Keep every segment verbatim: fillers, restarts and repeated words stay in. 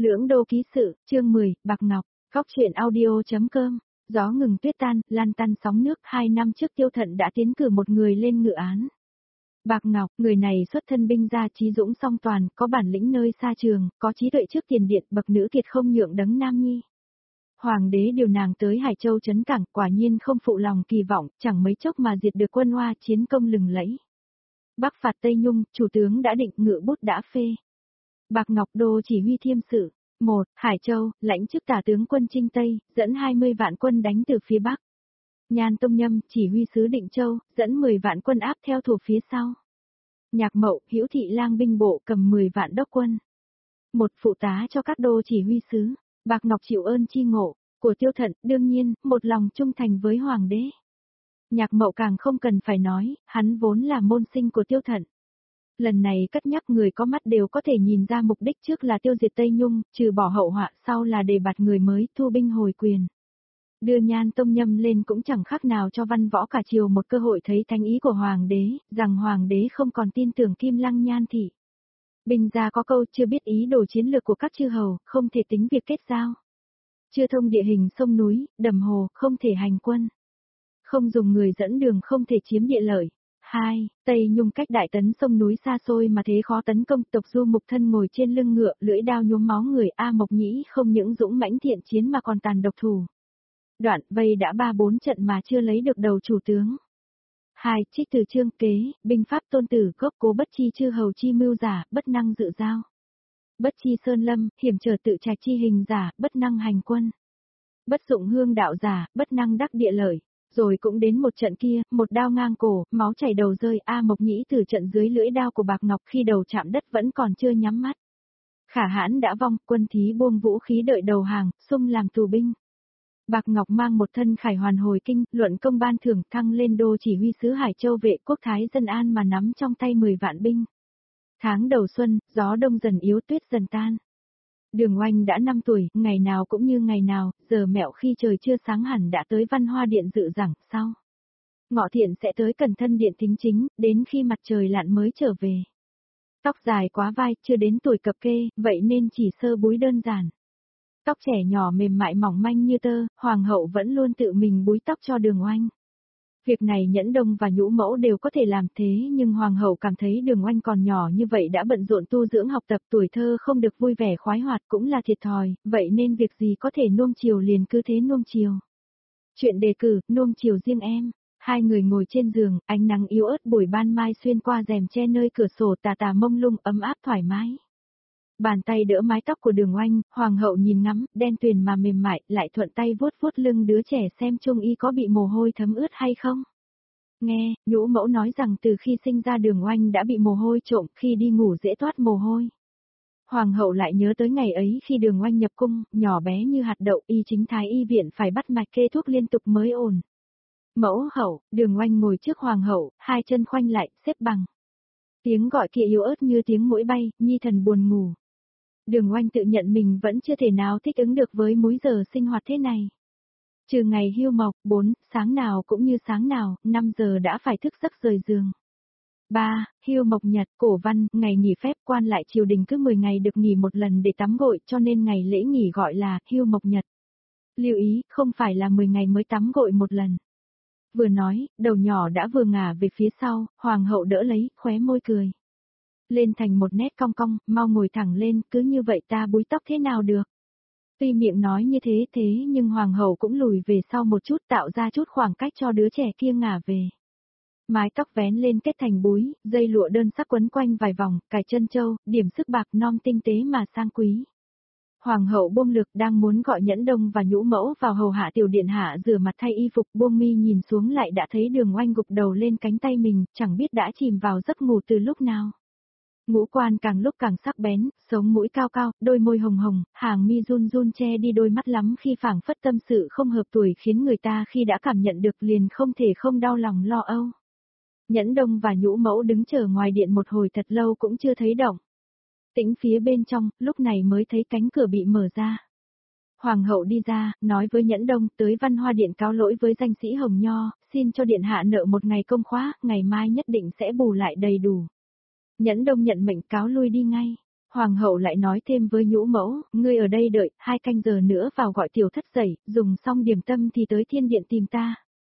Lưỡng đô ký sự, chương mười, Bạc Ngọc, góc truyện audio.com, gió ngừng tuyết tan, lan tăn sóng nước, hai năm trước Tiêu Thận đã tiến cử một người lên ngự án. Bạc Ngọc, người này xuất thân binh gia trí dũng song toàn, có bản lĩnh nơi xa trường, có trí tuệ trước tiền điện, bậc nữ kiệt không nhượng đấng nam nhi. Hoàng đế điều nàng tới Hải Châu trấn cảng, quả nhiên không phụ lòng kỳ vọng, chẳng mấy chốc mà diệt được quân Hoa, chiến công lừng lẫy. Bắc phạt Tây Nhung, chủ tướng đã định, ngự bút đã phê. Bạc Ngọc đô chỉ huy thiêm sự. một. Hải Châu, lãnh chức tả tướng quân chinh Tây, dẫn hai mươi vạn quân đánh từ phía Bắc. Nhan Tông Nhâm, chỉ huy sứ Định Châu, dẫn mười vạn quân áp theo thủ phía sau. Nhạc Mậu, Hữu Thị lang binh bộ cầm mười vạn đốc quân. Một phụ tá cho các đô chỉ huy sứ. Bạc Ngọc chịu ơn chi ngộ của Tiêu Thận, đương nhiên, một lòng trung thành với Hoàng đế. Nhạc Mậu càng không cần phải nói, hắn vốn là môn sinh của Tiêu Thận. Lần này cất nhắc người có mắt đều có thể nhìn ra mục đích trước là tiêu diệt Tây Nhung, trừ bỏ hậu họa sau là đề bạt người mới, thu binh hồi quyền. Đưa Nhan Tông Nhâm lên cũng chẳng khác nào cho văn võ cả triều một cơ hội thấy thánh ý của Hoàng đế, rằng Hoàng đế không còn tin tưởng Kim Lăng Nhan thị. Binh gia có câu chưa biết ý đồ chiến lược của các chư hầu, không thể tính việc kết giao. Chưa thông địa hình sông núi, đầm hồ, không thể hành quân. Không dùng người dẫn đường không thể chiếm địa lợi. hai. Tây Nhung cách Đại Tấn sông núi xa xôi mà thế khó tấn công, Tộc Du Mục thân ngồi trên lưng ngựa, lưỡi đao nhuốm máu người, A Mộc Nhĩ không những dũng mãnh thiện chiến mà còn tàn độc thủ. Đoạn vây đã ba bốn trận mà chưa lấy được đầu chủ tướng. hai. Trích từ chương kế, binh pháp tôn tử gốc cố bất chi chư hầu chi mưu giả, bất năng dự giao. Bất chi sơn lâm, hiểm trở tự trạch chi hình giả, bất năng hành quân. Bất dụng hương đạo giả, bất năng đắc địa lợi. Rồi cũng đến một trận kia, một đao ngang cổ, máu chảy đầu rơi, A Mộc Nhĩ từ trận dưới lưỡi đao của Bạc Ngọc khi đầu chạm đất vẫn còn chưa nhắm mắt. Khả hãn đã vong, quân thí buông vũ khí đợi đầu hàng, xung làm tù binh. Bạc Ngọc mang một thân khải hoàn hồi kinh, luận công ban thưởng, thăng lên đô chỉ huy sứ Hải Châu vệ quốc thái dân an mà nắm trong tay mười vạn binh. Tháng đầu xuân, gió đông dần yếu, tuyết dần tan. Đường Oanh đã năm tuổi, ngày nào cũng như ngày nào, giờ mẹo khi trời chưa sáng hẳn đã tới Văn Hoa Điện dự giảng, sau. Ngọ Thiện sẽ tới Cẩn Thân Điện thính chính, đến khi mặt trời lặn mới trở về. Tóc dài quá vai, chưa đến tuổi cập kê, vậy nên chỉ sơ búi đơn giản. Tóc trẻ nhỏ mềm mại mỏng manh như tơ, Hoàng hậu vẫn luôn tự mình búi tóc cho Đường Oanh. Việc này Nhẫn Đông và Nhũ Mẫu đều có thể làm thế, nhưng Hoàng hậu cảm thấy Đường Oanh còn nhỏ như vậy đã bận rộn tu dưỡng học tập, tuổi thơ không được vui vẻ khoái hoạt cũng là thiệt thòi, vậy nên việc gì có thể nuông chiều liền cứ thế nuông chiều. Chuyện đề cử, nuông chiều riêng em. Hai người ngồi trên giường, ánh nắng yếu ớt buổi ban mai xuyên qua rèm che nơi cửa sổ tà tà mông lung ấm áp thoải mái. Bàn tay đỡ mái tóc của Đường Oanh, Hoàng hậu nhìn ngắm, đen tuyền mà mềm mại, lại thuận tay vuốt vuốt lưng đứa trẻ xem Trung Y có bị mồ hôi thấm ướt hay không. Nghe, Nhũ Mẫu nói rằng từ khi sinh ra Đường Oanh đã bị mồ hôi trộm, khi đi ngủ dễ toát mồ hôi. Hoàng hậu lại nhớ tới ngày ấy khi Đường Oanh nhập cung, nhỏ bé như hạt đậu, y chính thái y viện phải bắt mạch kê thuốc liên tục mới ổn. Mẫu hậu, Đường Oanh ngồi trước Hoàng hậu, hai chân khoanh lại, xếp bằng. Tiếng gọi kia yếu ớt như tiếng muỗi bay, nhi thần buồn ngủ. Đường Oanh tự nhận mình vẫn chưa thể nào thích ứng được với múi giờ sinh hoạt thế này. Trừ ngày hưu mộc, bốn, sáng nào cũng như sáng nào, năm giờ đã phải thức giấc rời giường. ba. Hưu mộc nhật, cổ văn, ngày nghỉ phép, quan lại triều đình cứ mười ngày được nghỉ một lần để tắm gội, cho nên ngày lễ nghỉ gọi là hưu mộc nhật. Lưu ý, không phải là mười ngày mới tắm gội một lần. Vừa nói, đầu nhỏ đã vừa ngả về phía sau, Hoàng hậu đỡ lấy, khóe môi cười. Lên thành một nét cong cong, mau ngồi thẳng lên, cứ như vậy ta búi tóc thế nào được. Tuy miệng nói như thế thế nhưng Hoàng hậu cũng lùi về sau một chút tạo ra chút khoảng cách cho đứa trẻ kia ngả về. Mái tóc vén lên kết thành búi, dây lụa đơn sắc quấn quanh vài vòng, cài chân châu, điểm sức bạc non tinh tế mà sang quý. Hoàng hậu buông lực đang muốn gọi Nhẫn Đông và Nhũ Mẫu vào hầu hạ tiểu điện hạ rửa mặt thay y phục, buông mi nhìn xuống lại đã thấy Đường Oanh gục đầu lên cánh tay mình, chẳng biết đã chìm vào giấc ngủ từ lúc nào. Ngũ quan càng lúc càng sắc bén, sống mũi cao cao, đôi môi hồng hồng, hàng mi run run che đi đôi mắt lắm khi phảng phất tâm sự không hợp tuổi khiến người ta khi đã cảm nhận được liền không thể không đau lòng lo âu. Nhẫn Đông và Nhũ Mẫu đứng chờ ngoài điện một hồi thật lâu cũng chưa thấy động. Tĩnh phía bên trong, lúc này mới thấy cánh cửa bị mở ra. Hoàng hậu đi ra, nói với Nhẫn Đông tới Văn Hoa Điện cáo lỗi với danh sĩ Hồng Nho, xin cho điện hạ nợ một ngày công khóa, ngày mai nhất định sẽ bù lại đầy đủ. Nhẫn Đông nhận mệnh cáo lui đi ngay. Hoàng hậu lại nói thêm với nhũ mẫu, ngươi ở đây đợi, hai canh giờ nữa vào gọi tiểu thất dậy, dùng xong điểm tâm thì tới thiên điện tìm ta.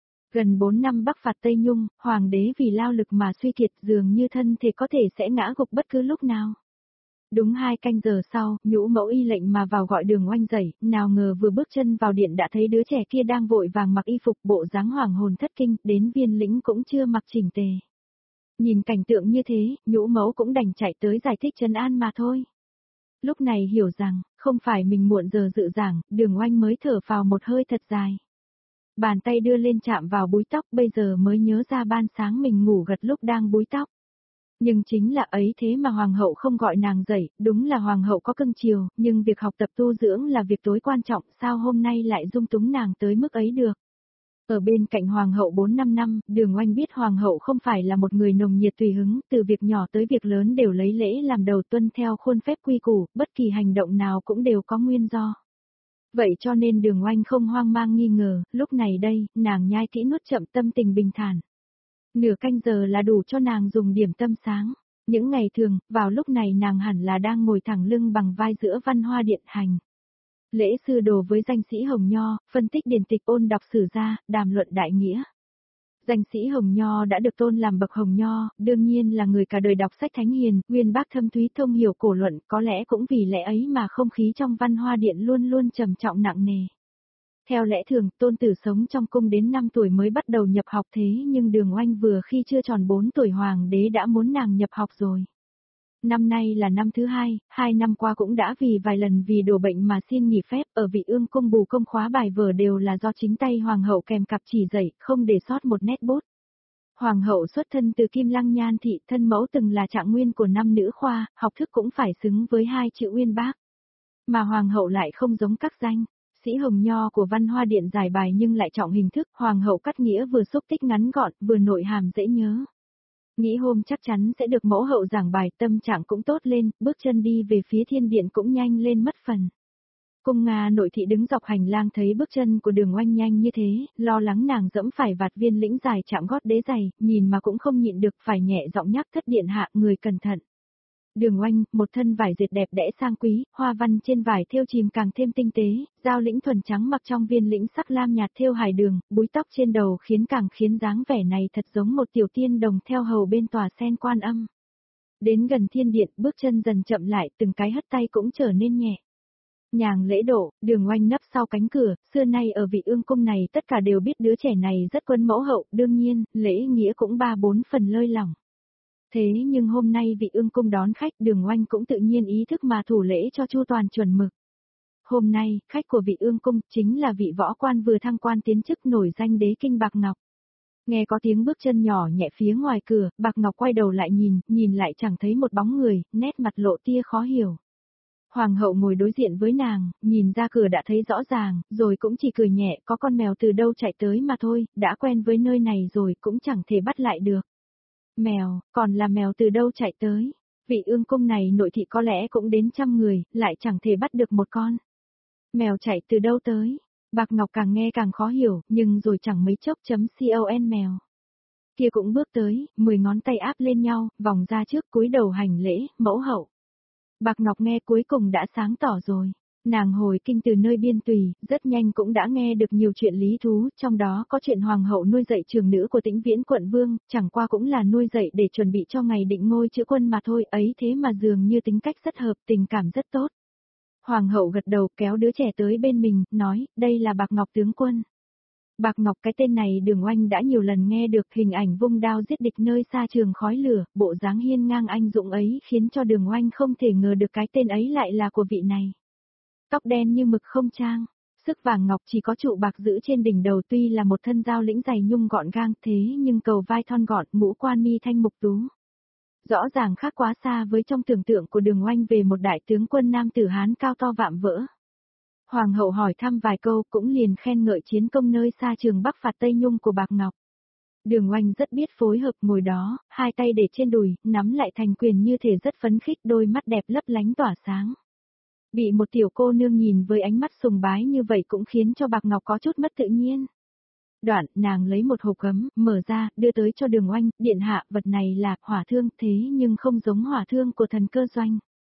Gần bốn năm bắc phạt Tây Nhung, hoàng đế vì lao lực mà suy kiệt dường như thân thể có thể sẽ ngã gục bất cứ lúc nào. Đúng hai canh giờ sau, nhũ mẫu y lệnh mà vào gọi Đường Oanh dậy, nào ngờ vừa bước chân vào điện đã thấy đứa trẻ kia đang vội vàng mặc y phục bộ dáng hoàng hồn thất kinh, đến viên lĩnh cũng chưa mặc chỉnh tề. Nhìn cảnh tượng như thế, nhũ mẫu cũng đành chạy tới giải thích trấn an mà thôi. Lúc này hiểu rằng, không phải mình muộn giờ dự giảng, Đường Oanh mới thở vào một hơi thật dài. Bàn tay đưa lên chạm vào búi tóc, bây giờ mới nhớ ra ban sáng mình ngủ gật lúc đang búi tóc. Nhưng chính là ấy thế mà hoàng hậu không gọi nàng dậy, đúng là hoàng hậu có cưng chiều, nhưng việc học tập tu dưỡng là việc tối quan trọng, sao hôm nay lại dung túng nàng tới mức ấy được. Ở bên cạnh hoàng hậu bốn năm năm, Đường Oanh biết hoàng hậu không phải là một người nồng nhiệt tùy hứng, từ việc nhỏ tới việc lớn đều lấy lễ làm đầu, tuân theo khuôn phép quy củ, bất kỳ hành động nào cũng đều có nguyên do. Vậy cho nên Đường Oanh không hoang mang nghi ngờ, lúc này đây, nàng nhai kỹ nuốt chậm, tâm tình bình thản. Nửa canh giờ là đủ cho nàng dùng điểm tâm sáng. Những ngày thường, vào lúc này nàng hẳn là đang ngồi thẳng lưng bằng vai giữa văn hoa điện hành. Lễ sư đồ với danh sĩ Hồng Nho, phân tích điển tịch, ôn đọc sử gia, đàm luận đại nghĩa. Danh sĩ Hồng Nho đã được tôn làm bậc Hồng Nho, đương nhiên là người cả đời đọc sách thánh hiền, uyên bác thâm thúy thông hiểu cổ luận, có lẽ cũng vì lẽ ấy mà không khí trong văn hoa điện luôn luôn trầm trọng nặng nề. Theo lẽ thường, tôn tử sống trong cung đến năm tuổi mới bắt đầu nhập học, thế nhưng Đường Oanh vừa khi chưa tròn bốn tuổi hoàng đế đã muốn nàng nhập học rồi. Năm nay là năm thứ hai, hai năm qua cũng đã vì vài lần vì đổ bệnh mà xin nghỉ phép, ở Vị Ương cung bù công khóa bài vở đều là do chính tay hoàng hậu kèm cặp chỉ dạy, không để sót một nét bút. Hoàng hậu xuất thân từ Kim Lăng Nhan thị, thân mẫu từng là trạng nguyên của năm nữ khoa, học thức cũng phải xứng với hai chữ uyên bác. Mà hoàng hậu lại không giống các danh sĩ Hồng Nho của văn hoa điện giải bài nhưng lại trọng hình thức, hoàng hậu cắt nghĩa vừa xúc tích ngắn gọn, vừa nội hàm dễ nhớ. Nghĩ hôm chắc chắn sẽ được mẫu hậu giảng bài, tâm trạng cũng tốt lên, bước chân đi về phía thiên điện cũng nhanh lên mất phần. Cung Nga nội thị đứng dọc hành lang thấy bước chân của Đường Oanh nhanh như thế, lo lắng nàng dẫm phải vạt viên lĩnh dài chạm gót đế giày, nhìn mà cũng không nhịn được phải nhẹ giọng nhắc thất điện hạ người cẩn thận. Đường Oanh, một thân vải dệt đẹp đẽ sang quý, hoa văn trên vải thêu chìm càng thêm tinh tế, giao lĩnh thuần trắng mặc trong viên lĩnh sắc lam nhạt thêu hải đường, búi tóc trên đầu khiến càng khiến dáng vẻ này thật giống một tiểu tiên đồng theo hầu bên tòa sen Quan Âm. Đến gần thiên điện, bước chân dần chậm lại, từng cái hất tay cũng trở nên nhẹ. Nhàng lễ độ, Đường Oanh nấp sau cánh cửa, xưa nay ở Vị Ương cung này tất cả đều biết đứa trẻ này rất quân mẫu hậu, đương nhiên, lễ nghĩa cũng ba bốn phần lơi lỏng. Thế nhưng hôm nay Vị Ương cung đón khách, Đường Oanh cũng tự nhiên ý thức mà thủ lễ cho chu toàn chuẩn mực. Hôm nay, khách của Vị Ương cung chính là vị võ quan vừa thăng quan tiến chức nổi danh đế kinh Bạc Ngọc. Nghe có tiếng bước chân nhỏ nhẹ phía ngoài cửa, Bạc Ngọc quay đầu lại nhìn, nhìn lại chẳng thấy một bóng người, nét mặt lộ tia khó hiểu. Hoàng hậu ngồi đối diện với nàng, nhìn ra cửa đã thấy rõ ràng, rồi cũng chỉ cười nhẹ, có con mèo từ đâu chạy tới mà thôi, đã quen với nơi này rồi cũng chẳng thể bắt lại được. Mèo, còn là mèo từ đâu chạy tới? Vị Ương cung này nội thị có lẽ cũng đến trăm người, lại chẳng thể bắt được một con. Mèo chạy từ đâu tới? Bạc Ngọc càng nghe càng khó hiểu, nhưng rồi chẳng mấy chốc chấm con mèo. Kia cũng bước tới, mười ngón tay áp lên nhau, vòng ra trước cúi đầu hành lễ, mẫu hậu. Bạc Ngọc nghe cuối cùng đã sáng tỏ rồi. Nàng hồi kinh từ nơi biên tùy, rất nhanh cũng đã nghe được nhiều chuyện lý thú, trong đó có chuyện hoàng hậu nuôi dạy trường nữ của Tĩnh Viễn quận vương, chẳng qua cũng là nuôi dạy để chuẩn bị cho ngày định ngôi chữ quân mà thôi, ấy thế mà dường như tính cách rất hợp, tình cảm rất tốt. Hoàng hậu gật đầu kéo đứa trẻ tới bên mình, nói, đây là Bạc Ngọc tướng quân. Bạc Ngọc cái tên này Đường Oanh đã nhiều lần nghe được, hình ảnh vung đao giết địch nơi xa trường khói lửa, bộ dáng hiên ngang anh dũng ấy khiến cho Đường Oanh không thể ngờ được cái tên ấy lại là của vị này. Tóc đen như mực không trang, sức vàng ngọc chỉ có trụ bạc giữ trên đỉnh đầu, tuy là một thân dao lĩnh dày nhung gọn gang thế nhưng cầu vai thon gọn, ngũ quan mi thanh mục tú. Rõ ràng khác quá xa với trong tưởng tượng của Đường Oanh về một đại tướng quân nam tử Hán cao to vạm vỡ. Hoàng hậu hỏi thăm vài câu cũng liền khen ngợi chiến công nơi xa trường Bắc phạt Tây Nhung của Bạc Ngọc. Đường Oanh rất biết phối hợp, ngồi đó, hai tay để trên đùi, nắm lại thành quyền như thể rất phấn khích, đôi mắt đẹp lấp lánh tỏa sáng. Bị một tiểu cô nương nhìn với ánh mắt sùng bái như vậy cũng khiến cho Bạc Ngọc có chút mất tự nhiên. Đoạn, nàng lấy một hộp gấm, mở ra, đưa tới cho Đường Oanh, điện hạ, vật này là hỏa thương thế nhưng không giống hỏa thương của thần cơ doanh.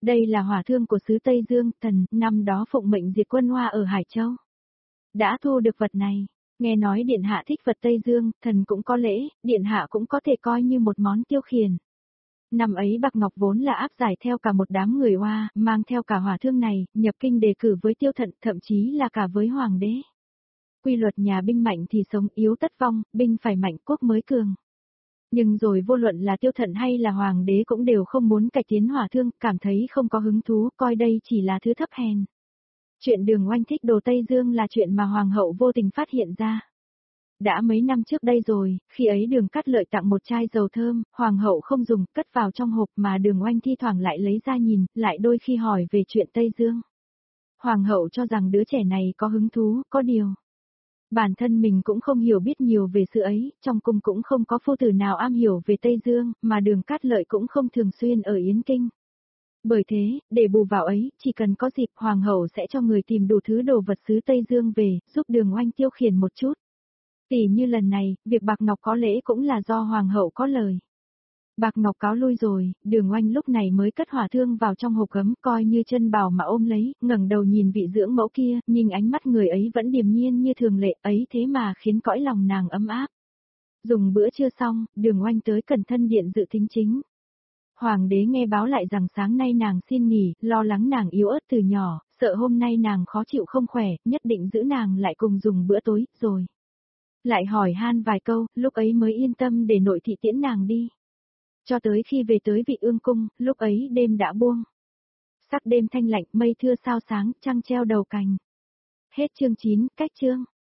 Đây là hỏa thương của xứ Tây Dương, thần, năm đó phụng mệnh diệt quân Hoa ở Hải Châu. Đã thu được vật này, nghe nói điện hạ thích vật Tây Dương, thần cũng có lễ, điện hạ cũng có thể coi như một món tiêu khiển. Năm ấy Bạc Ngọc vốn là áp giải theo cả một đám người Hoa, mang theo cả hỏa thương này, nhập kinh đề cử với Tiêu Thận, thậm chí là cả với hoàng đế. Quy luật nhà binh mạnh thì sống, yếu tất vong, binh phải mạnh quốc mới cường. Nhưng rồi vô luận là Tiêu Thận hay là hoàng đế cũng đều không muốn cải tiến hỏa thương, cảm thấy không có hứng thú, coi đây chỉ là thứ thấp hèn. Chuyện Đường Oanh thích đồ Tây Dương là chuyện mà hoàng hậu vô tình phát hiện ra. Đã mấy năm trước đây rồi, khi ấy Đường Cát Lợi tặng một chai dầu thơm, hoàng hậu không dùng, cất vào trong hộp mà Đường Oanh thi thoảng lại lấy ra nhìn, lại đôi khi hỏi về chuyện Tây Dương. Hoàng hậu cho rằng đứa trẻ này có hứng thú, có điều. Bản thân mình cũng không hiểu biết nhiều về sự ấy, trong cung cũng không có phu tử nào am hiểu về Tây Dương, mà Đường Cát Lợi cũng không thường xuyên ở Yến Kinh. Bởi thế, để bù vào ấy, chỉ cần có dịp hoàng hậu sẽ cho người tìm đủ thứ đồ vật xứ Tây Dương về, giúp Đường Oanh tiêu khiển một chút. Tỉ như lần này, việc Bạc Ngọc có lễ cũng là do hoàng hậu có lời. Bạc Ngọc cáo lui rồi, Đường Oanh lúc này mới cất hỏa thương vào trong hộp gấm, coi như chân bào mà ôm lấy, ngẩng đầu nhìn vị dưỡng mẫu kia, nhìn ánh mắt người ấy vẫn điềm nhiên như thường lệ, ấy thế mà khiến cõi lòng nàng ấm áp. Dùng bữa trưa xong, Đường Oanh tới Cẩn Thân Điện dự thính chính. Hoàng đế nghe báo lại rằng sáng nay nàng xin nghỉ, lo lắng nàng yếu ớt từ nhỏ, sợ hôm nay nàng khó chịu không khỏe, nhất định giữ nàng lại cùng dùng bữa tối, rồi. Lại hỏi han vài câu, lúc ấy mới yên tâm để nội thị tiễn nàng đi. Cho tới khi về tới Vị Ương Cung, lúc ấy đêm đã buông. Sắc đêm thanh lạnh, mây thưa sao sáng, trăng treo đầu cành. Hết chương chín, cách chương.